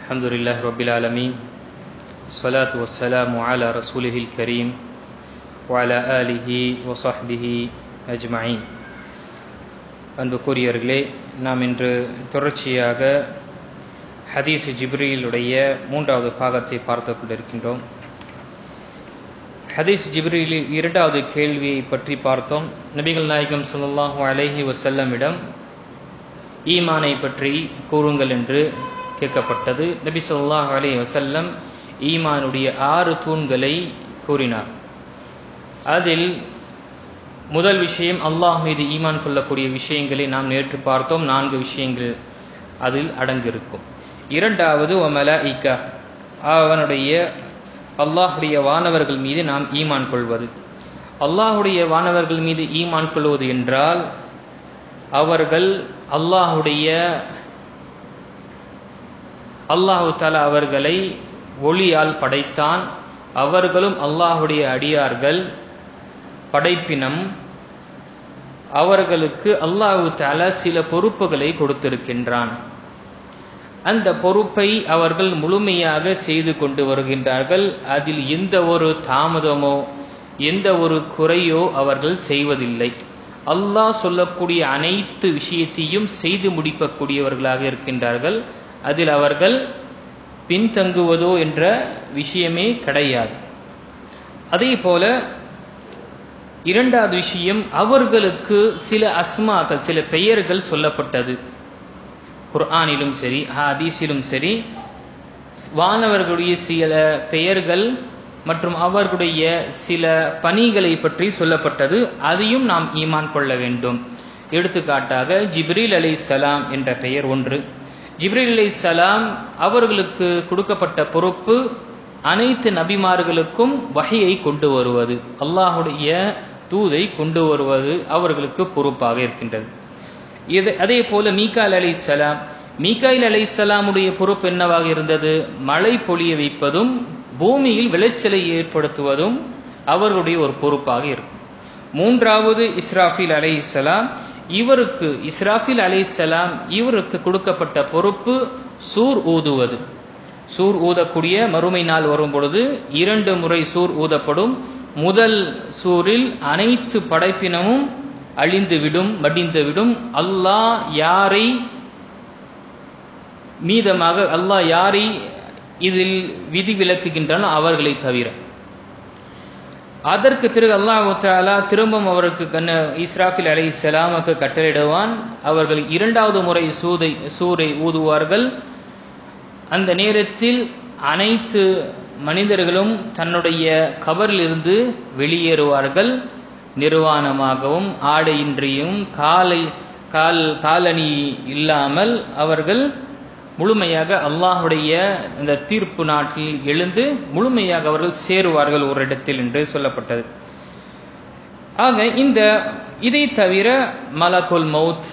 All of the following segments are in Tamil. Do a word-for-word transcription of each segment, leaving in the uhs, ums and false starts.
அல்ஹம்துலில்லாஹி ரப்பில் ஆலமீன் ஸலாத்து வஸ்ஸலாமு அலா ரசூலிஹில் கரீம் வ அலா ஆலிஹி வ ஸஹ்பிஹி அஜ்மஈன். அன்புக்குரியவர்களே, நாம் இன்று தொடர்ச்சியாக ஹதீஸ் ஜிப்ரீலுடைய மூன்றாவது பாகத்தை பார்த்து கொண்டிருக்கின்றோம். ஹதீஸ் ஜிப்ரீலில் இரண்டாவது கேள்வியை பற்றி பார்த்தோம். நபிகள் நாயகம் ஸல்லல்லாஹு அலைஹி வஸல்லமிடம் ஈமானை பற்றி கூறுங்கள் என்று கேட்கப்பட்டது. நபி ஸல்லல்லாஹு அலைஹி வஸல்லம் ஈமானுடைய ஆறு தூண்களை கூறினார். அதில் முதல் விஷயம், அல்லாஹ் மீது ஈமான் கொள்ளக்கூடிய விஷயங்களை நாம் நேற்று பார்த்தோம். நான்கு விஷயங்கள் அதில் அடங்கியிருக்கும். இரண்டாவது வ மலாயிகா, அவனுடைய அல்லாஹுடைய வானவர்கள் மீது நாம் ஈமான் கொள்வது. அல்லாஹுடைய வானவர்கள் மீது ஈமான் கொள்வது என்றால் அவர்கள் அல்லாஹுடைய அல்லாஹு தஆலா அவர்களை ஒளியால் படைத்தான். அவர்களும் அல்லாஹுடைய அடியார்கள், படைப்பினம். அவர்களுக்கு அல்லாஹு தஆலா சில பொறுப்புகளை கொடுத்திருக்கின்றான். அந்த பொறுப்பை அவர்கள் முழுமையாக செய்து கொண்டு வருகின்றார்கள். அதில் எந்த ஒரு தாமதமோ எந்த ஒரு குறையோ அவர்கள் செய்வதில்லை. அல்லாஹ் சொல்லக்கூடிய அனைத்து விஷயத்தையும் செய்து முடிக்கக்கூடியவர்களாக இருக்கின்றார்கள். அதில் அவர்கள் பின்தங்குவதோ என்ற விஷயமே கிடையாது. அதே போல இரண்டாவது விஷயம், அவர்களுக்கு சில அஸ்மாக்கள், சில பெயர்கள் சொல்லப்பட்டது. குர்ஆனிலும் சரி ஹதீஸிலும் சரி வானவர்களுடைய சில பெயர்கள் மற்றும் அவர்களுடைய சில பணிகளை பற்றி சொல்லப்பட்டது. அதையும் நாம் ஈமான் கொள்ள வேண்டும். எடுத்துக்காட்டாக ஜிப்ரீல் அலைஹிஸ்ஸலாம் என்ற பெயர் ஒன்று. ஜிப்ரீல் அலைஹிஸ்ஸலாம் அவர்களுக்கு கொடுக்கப்பட்ட பொறுப்பு அனைத்து நபிமார்களுக்கும் வஹியை கொண்டு வருவது, அல்லாஹுடைய தூதை கொண்டு வருவது அவர்களுக்கு பொறுப்பாக இருக்கின்றது. இது அதே போல மீகாயில் அலைஹிஸ்ஸலாம், மீகாயில் அலைஹிஸ்ஸலாமுடைய பொறுப்பு என்னவாக இருந்தது? மழை பொழிய வைப்பதும் பூமியில் விளைச்சலை ஏற்படுத்துவதும் அவர்களுடைய ஒரு பொறுப்பாக இருக்கும். மூன்றாவது இஸ்ராஃபீல் அலைஹிஸ்ஸலாம், இவருக்கு இஸ்ராஃபீல் அலைஹிஸ்ஸலாம் இவருக்கு கொடுக்கப்பட்ட பொறுப்பு சூர் ஊதுவது. சூர் ஊதக்கூடிய மறுமை நாள் வரும் பொழுது இரண்டு முறை சூர் ஊதப்படும். முதல் சூரில் அனைத்து படைப்பினமும் அழிந்துவிடும், மடிந்துவிடும். அல்லாஹ் யாரை மீதமாக அல்லாஹ் யாரை இதில் விதி விலக்குகின்றன அவர்களை தவிர. அதற்கு பிறகு அல்லாஹ் தஆலா திரும்பவும் அவருக்கு கண்ண இஸ்ராஃபில் அலைஹிஸ்ஸலாமுக்கு கட்டளையிடுவான். அவர்கள் இரண்டாவது முறை சூதை சூரை ஊதுவார்கள். அந்த நேரத்தில் அனைத்து மனிதர்களும் தன்னுடைய கபரிலிருந்து வெளியேறுவார்கள். நிர்வாணமாகவும் ஆடையின்றியும் காலை கால் காலணி இல்லாமல் அவர்கள் முழுமையாக அல்லாஹுடைய இந்த தீர்ப்பு நாட்டில் எழுந்து முழுமையாக அவர்கள் சேருவார்கள் ஒரு இடத்தில் என்று சொல்லப்பட்டது. ஆக இந்த இதை தவிர மலக்குல் மௌத்,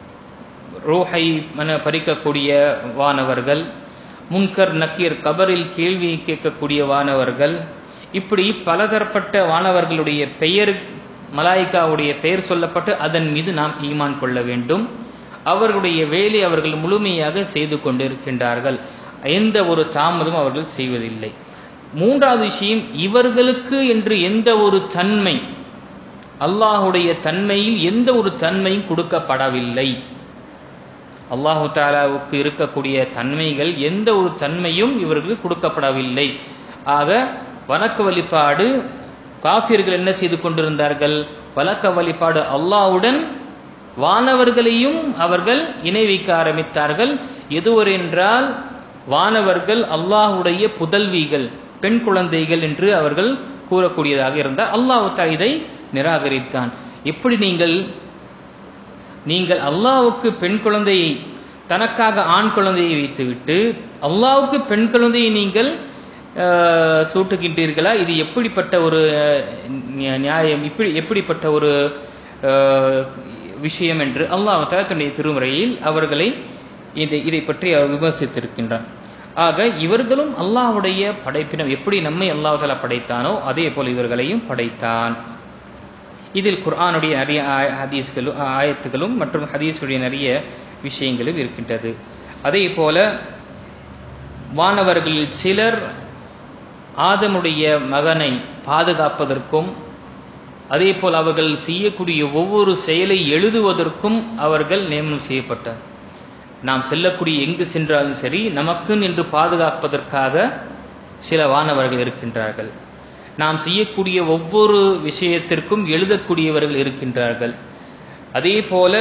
ரூஹை பறிக்கக்கூடிய வானவர்கள், முன்கர் நக்கீர் கபரில் கேள்வி கேட்கக்கூடிய வானவர்கள், இப்படி பலதரப்பட்ட வானவர்களுடைய பெயர், மலாயிகாவுடைய பெயர் சொல்லப்பட்டு அதன் மீது நாம் ஈமான் கொள்ள வேண்டும். அவர்களுடைய வேலை அவர்கள் முழுமையாக செய்து கொண்டிருக்கின்றார்கள். எந்த ஒரு தாமதமும் அவர்கள் செய்வதில்லை. மூன்றாவது விஷயம், இவர்களுக்கு என்று எந்த ஒரு தன்மை, அல்லாஹுடைய தன்மையில் எந்த ஒரு தன்மையும் கொடுக்கப்படவில்லை. அல்லாஹு தஆலாவுக்கு இருக்கக்கூடிய தன்மைகள் எந்த ஒரு தன்மையும் இவர்களுக்கு கொடுக்கப்படவில்லை. ஆக வணக்க வழிபாடு காஃபிர்கள் என்ன செய்து கொண்டிருந்தார்கள்? வணக்க வழிபாடு அல்லாஹ்வுடன் வானவர்களையும் அவர்கள் இணை வைக்க ஆரம்பித்தார்கள். எதுவரை என்றால் வானவர்கள் அல்லாஹுடைய புதல்விகள், பெண் குழந்தைகள் என்று அவர்கள் கூறக்கூடியதாக இருந்தால் அல்லாஹ் தஆலா இதை நிராகரித்தான். எப்படி நீங்கள் நீங்கள் அல்லாஹ்வுக்கு பெண் குழந்தையை, தனக்காக ஆண் குழந்தையை வைத்துவிட்டு அல்லாஹ்வுக்கு பெண் குழந்தையை நீங்கள் சூட்டுகின்றீர்களா? இது எப்படிப்பட்ட ஒரு நியாயம், இப்படி எப்படிப்பட்ட ஒரு விஷயம் என்று அல்லாஹ் தஆலா தன்னுடைய திருமறையில் அவர்களை இதை இதை பற்றி விமர்சித்திருக்கின்றான். ஆக இவர்களும் அல்லாஹ்வுடைய படைப்பினம். எப்படி நம்மை அல்லாஹ் தஆலா படைத்தானோ அதே போல் இவர்களையும் படைத்தான். இதில் குர்ஆனுடைய நிறைய ஹதீஸ்களும் ஆயத்துகளும் மற்றும் ஹதீஸுடைய நிறைய விஷயங்களும் இருக்கின்றது. அதே போல வானவர்களில் சிலர் ஆதமுடைய மகனை பாதுகாப்பதற்கும் அதே போல் அவர்கள் செய்யக்கூடிய ஒவ்வொரு செயலை எழுதுவதற்கும் அவர்கள் நியமனம் செய்யப்பட்டார். நாம் செல்லக்கூடிய எங்கு சென்றாலும் சரி நமக்கு என்று பாதுகாப்பதற்காக சில வானவர்கள் இருக்கின்றார்கள். நாம் செய்யக்கூடிய ஒவ்வொரு விஷயத்திற்கும் எழுதக்கூடியவர்கள் இருக்கின்றார்கள். அதே போல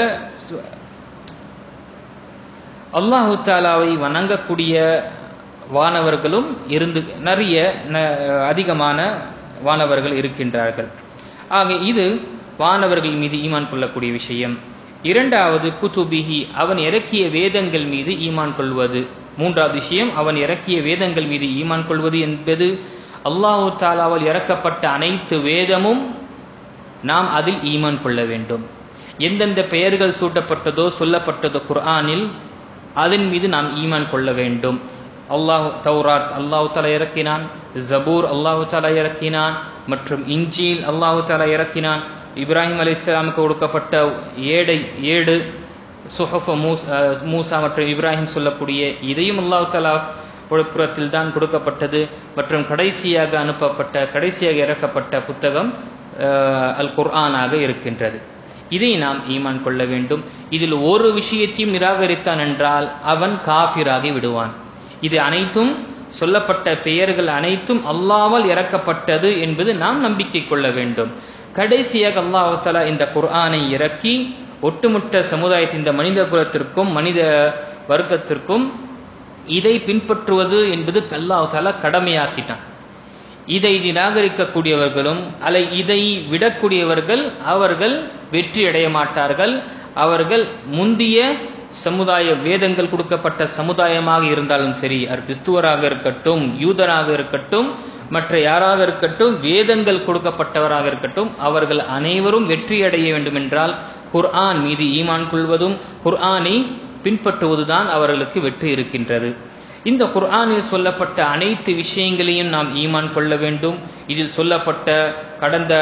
அல்லாஹு தாலாவை வணங்கக்கூடிய வானவர்களும் இருந்து நிறைய அதிகமான வானவர்கள் இருக்கின்றார்கள். ஆக இது வானவர்கள் மீது ஈமான் கொள்ளக்கூடிய விஷயம். இரண்டாவது குதுபிஹி, அவன் இறக்கிய வேதங்கள் மீது ஈமான் கொள்வது. மூன்றாவது விஷயம், அவன் இறக்கிய வேதங்கள் மீது ஈமான் கொள்வது என்பது அல்லாஹு தாலாவால் இறக்கப்பட்ட அனைத்து வேதமும் நாம் அதில் ஈமான் கொள்ள வேண்டும். எந்தெந்த பெயர்கள் சூட்டப்பட்டதோ சொல்லப்பட்டதோ குர்ஆனில் அதன் மீது நாம் ஈமான் கொள்ள வேண்டும். அல்லாஹ் தௌராத் அல்லாஹு தஆலா இறக்கினான், ஜபூர் அல்லாஹு தஆலா இறக்கினான், மற்றும் இன்ஜீல் அல்லாஹு தஆலா இறக்கினான். இப்ராஹிம் அலைஹிஸ்ஸலாமுக்கு கொடுக்கப்பட்ட ஏடை ஏடு சுஹஃப் மூசா மற்றும் இப்ராஹிம் சொல்லக்கூடிய இதையும் அல்லாஹு தஆலா புறத்தில் தான் கொடுக்கப்பட்டது. மற்றும் கடைசியாக அனுப்பப்பட்ட கடைசியாக இறக்கப்பட்ட புத்தகம் அல் குர்ஆனாக இருக்கின்றது. இதை நாம் ஈமான் கொள்ள வேண்டும். இதில் ஒரு விஷயத்தையும் நிராகரித்தான் என்றால் அவன் காஃபிராகி விடுவான். இது அனைத்தும் சொல்லப்பட்ட பெயர்கள் அனைத்தும் அல்லாஹ்வால் இறக்கப்பட்டது என்பது நாம் நம்பிக்கை கொள்ள வேண்டும். கடைசியாக அல்லாஹ் தஆலா இந்த குர்ஆனை இறக்கி ஒட்டுமொத்த சமுதாயத்தின் இந்த மனித குலத்திற்கும் மனித வர்க்கத்திற்கும் இதை பின்பற்றுவது என்பது அல்லாஹ் தஆலா கடமையாக்கிட்டான். இதை நிராகரிக்கக்கூடியவர்களும் அல்ல இதை விடக்கூடியவர்கள் அவர்கள் வெற்றி அடைய மாட்டார்கள். அவர்கள் முந்திய சமுதாய வேதங்கள் கொடுக்கப்பட்ட சமுதாயமாக இருந்தாலும் சரி, அது கிறிஸ்துவராக இருக்கட்டும், யூதராக இருக்கட்டும், மற்ற யாராக இருக்கட்டும், வேதங்கள் கொடுக்கப்பட்டவராக இருக்கட்டும், அவர்கள் அனைவரும் வெற்றி அடைய வேண்டும் என்றால் குர்ஆன் மீது ஈமான் கொள்வதும் குர்ஆனை பின்பற்றுவதுதான் அவர்களுக்கு வெற்றி இருக்கின்றது. இந்த குர்ஆனில் சொல்லப்பட்ட அனைத்து விஷயங்களையும் நாம் ஈமான் கொள்ள வேண்டும். இதில் சொல்லப்பட்ட கடந்த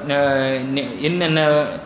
என்னென்ன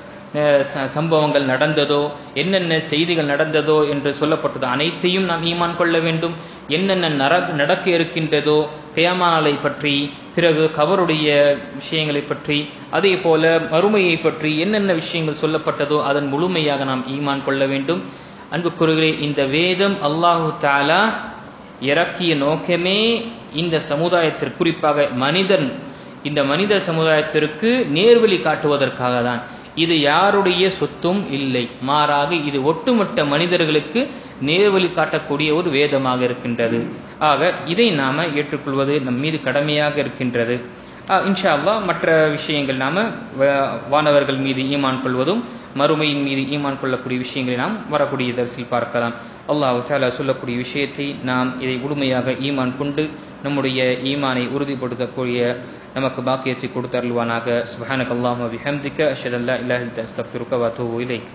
சம்பவங்கள் நடந்ததோ, என்னென்ன செய்திகள் நடந்ததோ என்று சொல்லப்பட்டதோ அனைத்தையும் நாம் ஈமான் கொள்ள வேண்டும். என்னென்ன நடக்க இருக்கின்றதோ கியாமத் நாளை பற்றி, பிறகு கபருடைய விஷயங்களை பற்றி, அதே போல மறுமையை பற்றி என்னென்ன விஷயங்கள் சொல்லப்பட்டதோ அதன் முழுமையாக நாம் ஈமான் கொள்ள வேண்டும். அன்புக்குரியவர்களே, இந்த வேதம் அல்லாஹு தஆலா இறக்கிய நோக்கமே இந்த சமுதாயத்திற்கு, குறிப்பாக மனிதன் இந்த மனித சமுதாயத்திற்கு நேர்வழி காட்டுவதற்காக தான். இது யாருடைய சொத்தும் இல்லை, மாறாக இது ஒட்டுமொத்த மனிதர்களுக்கு நேர்வழி காட்டக்கூடிய ஒரு வேதமாக இருக்கின்றது. ஆக இதை நாம ஏற்றுக்கொள்வது நம் மீது கடமையாக இருக்கின்றது. இன்ஷா அல்லாஹ் மற்ற விஷயங்கள் நாம வானவர்கள் மீது ஈமான் கொள்வதும் மறுமையின் மீது ஈமான் கொள்ளக்கூடிய விஷயங்களை நாம் வரக்கூடிய தர்ஸில் பார்க்கலாம். அல்லாஹ் தஆலா சொல்லக்கூடிய விஷயத்தை நாம் இதை முழுமையாக ஈமான் கொண்டு நம்முடைய ஈமானை உறுதிப்படுத்தக்கூடிய நமக்கு பாக்கியத்தை கொடுத்தருள்வானாக. சுப்ஹானக அல்லாஹும்ம வபிஹம்திக அஷ்ஹது அல்லா இலாஹா இல்ல அன்த அஸ்தக்ஃபிருக வ அத்தூபு இலைக்.